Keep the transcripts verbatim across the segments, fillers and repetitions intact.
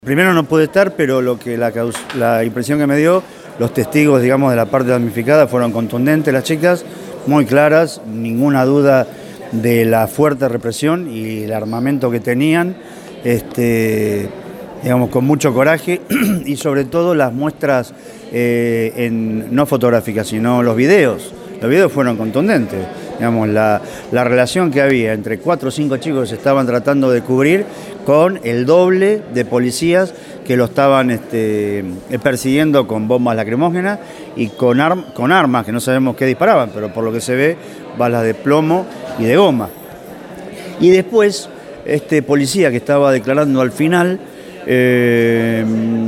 Primero no pude estar, pero lo que la, la impresión que me dio, los testigos, digamos, de la parte damnificada fueron contundentes, las chicas, muy claras, ninguna duda de la fuerte represión y el armamento que tenían, este, digamos, con mucho coraje y sobre todo las muestras, eh, en, no fotográficas, sino los videos. Los videos fueron contundentes. Digamos, la, la relación que había entre cuatro o cinco chicos que se estaban tratando de cubrir con el doble de policías que lo estaban este, persiguiendo con bombas lacrimógenas y con, arm, con armas que no sabemos qué disparaban, pero por lo que se ve, balas de plomo y de goma. Y después, este policía que estaba declarando al final, eh,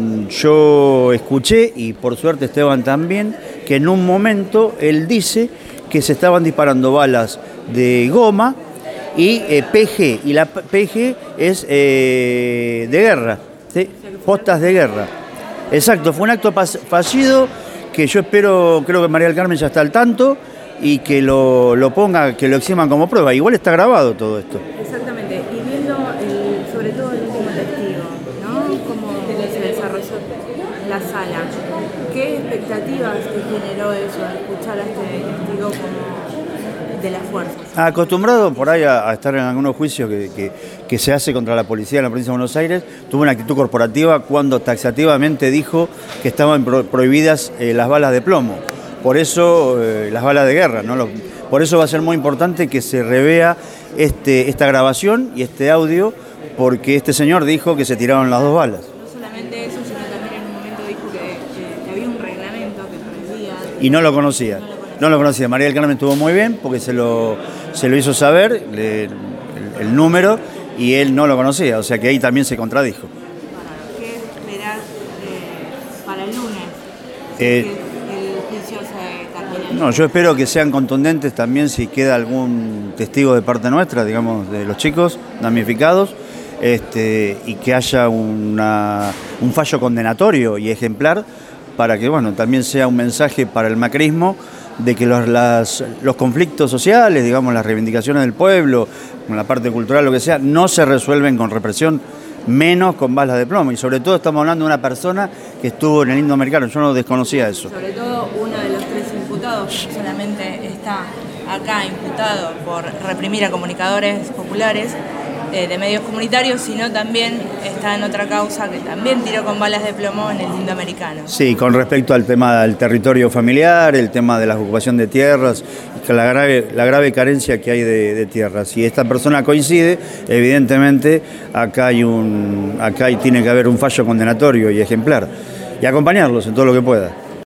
yo escuché, y por suerte Esteban también, que en un momento él dice que se estaban disparando balas de goma y eh, P G, y la P G es eh, de guerra, ¿sí? Postas de guerra. Exacto, fue un acto fallido que yo espero, creo que María del Carmen ya está al tanto y que lo, lo ponga, que lo eximan como prueba. Igual está grabado todo esto. Exactamente, y viendo el, sobre todo el último testigo, ¿no? Cómo se desarrolló la sala. ¿Qué expectativas te generó eso, escuchar a este testigo como de las fuerzas? Acostumbrado por ahí a, a estar en algunos juicios que, que, que se hace contra la policía en la provincia de Buenos Aires, tuvo una actitud corporativa cuando taxativamente dijo que estaban pro, prohibidas eh, las balas de plomo. Por eso, eh, las balas de guerra, ¿no? Lo, por eso va a ser muy importante que se revea este, esta grabación y este audio, porque este señor dijo que se tiraron las dos balas. No solamente eso, sino también en un momento dijo que, que, que había un reglamento que prohibía. Y no lo conocía. No lo conocía. No lo conocía. María del Carmen estuvo muy bien porque se lo, se lo hizo saber, le, el, el número, y él no lo conocía. O sea que ahí también se contradijo. Bueno, ¿qué esperás eh, para el lunes? Eh, el juicio se termine. No, yo espero que sean contundentes también si queda algún testigo de parte nuestra, digamos, de los chicos damnificados, este, y que haya una, un fallo condenatorio y ejemplar para que, bueno, también sea un mensaje para el macrismo de que los, las, los conflictos sociales, digamos, las reivindicaciones del pueblo, con la parte cultural, lo que sea, no se resuelven con represión, menos con balas de plomo. Y sobre todo estamos hablando de una persona que estuvo en el Indoamericano, yo no desconocía eso. Sobre todo uno de los tres imputados, que solamente está acá imputado por reprimir a comunicadores populares eh, de medios comunitarios, sino también está en otra causa que también tiró con balas de plomo en el Indoamericano. Sí, con respecto al tema del territorio familiar, el tema de la ocupación de tierras, la grave, la grave carencia que hay de, de tierras. Si esta persona coincide, evidentemente acá hay un, acá hay, tiene que haber un fallo condenatorio y ejemplar, y acompañarlos en todo lo que pueda.